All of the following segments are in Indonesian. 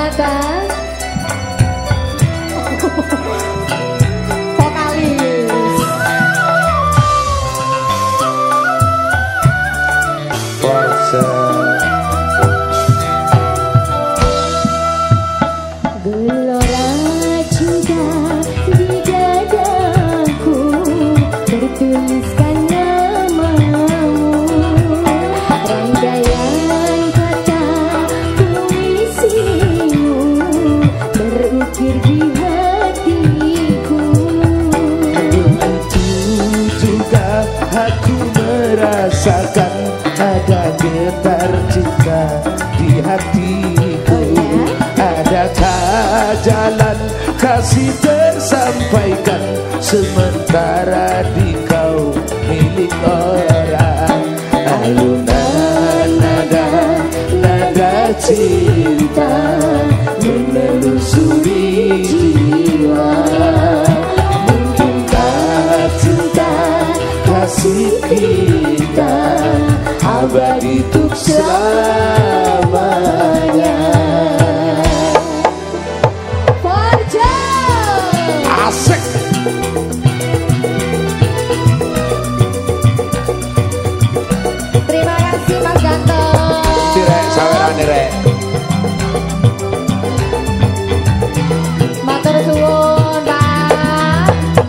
Renata vokalis Forza gelora cinta di dadaku tertuliskan namamu rangkaian kata puisimu berukir di hatiku itu juga aku merasakan ada getar cinta di hatiku. Adakah jalan kasih tersampaikan sementara di kau milik orang? Alunan nada cinta menelusuri jiwa. Mungkinkah cinta kasih kita abadi untuk selamanya? Forja Asik. terima kasih Mas Ganteng Direk sawerane rek. matur suwun Pak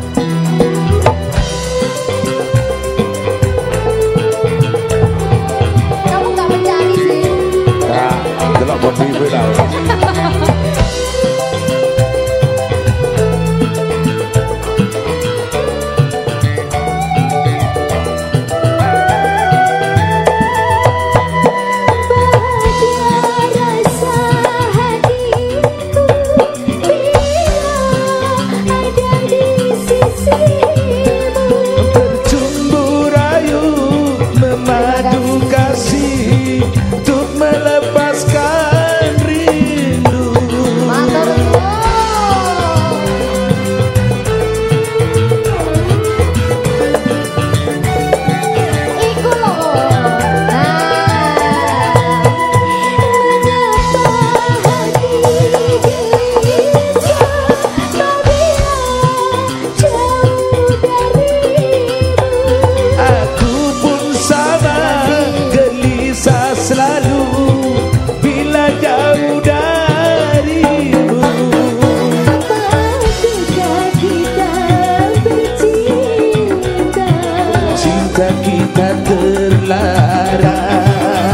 kamu nggak mencari sih Nah, delok bodi kowe tau. Berjumbu rayu memadu kasih untuk melepaskan rindu. Aku pun sama gelisah selalu bila jauh darimu. Cinta kita terlarang.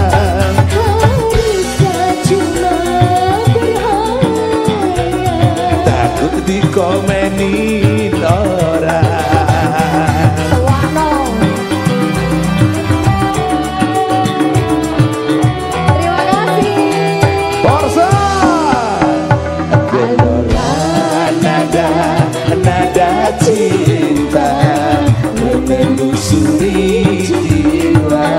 Takut dikomenin orang. Terima kasih. Forza gelora nada cinta menelusuri jiwa.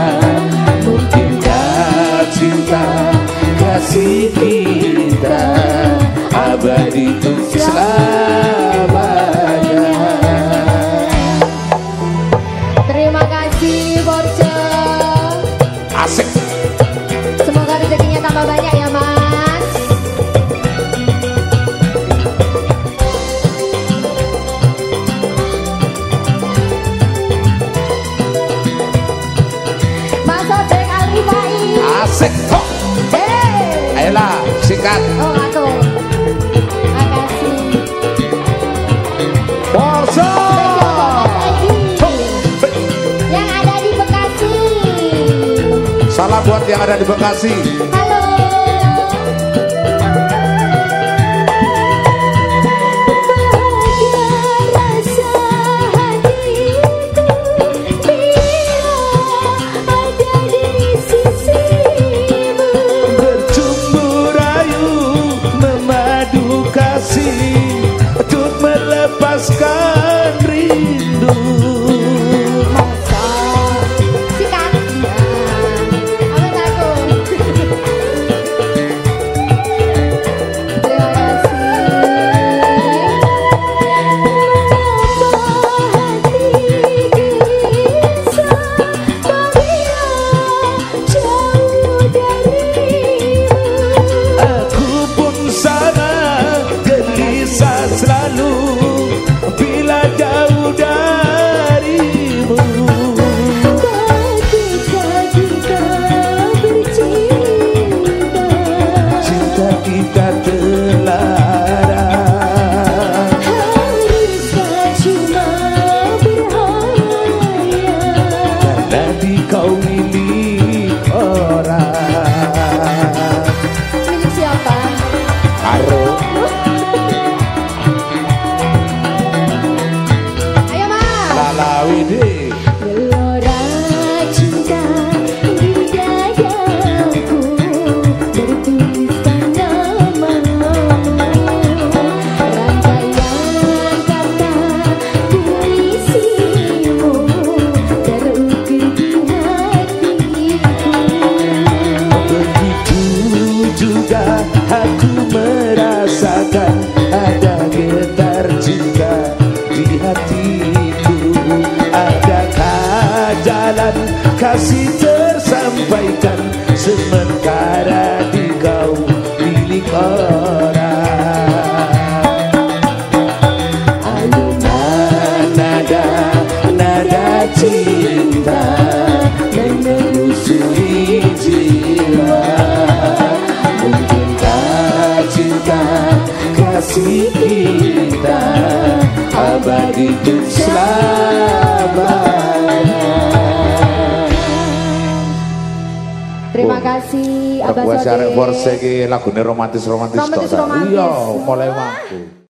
Mungkinkah cinta kasih kita abadi untuk selamanya? Terima kasih Forja. Asik. Semoga rezekinya tambah banyak ya Mas. Mas Odek Alifai. Asik kok. Hey. Ayolah singkat. Oh aku. Makasih. Forza Yang ada di Bekasi. salam buat yang ada di Bekasi. Halo. Berjumbu rayu memadu kasih untuk melepaskan rindu. Sikat. Apa takut? saja aku merasakan ada getar cinta di hatiku. Adakah jalan kasih tersampaikan sementara di kau milik orang? Alunan nada cinta menelusuri jiwa. Mungkinkah cinta kasih kita abadi untuk selamanya? Terima kasih Abah Buat Sode. Forse iki lagune romantis-romantis tok. Iya, mulai waktu.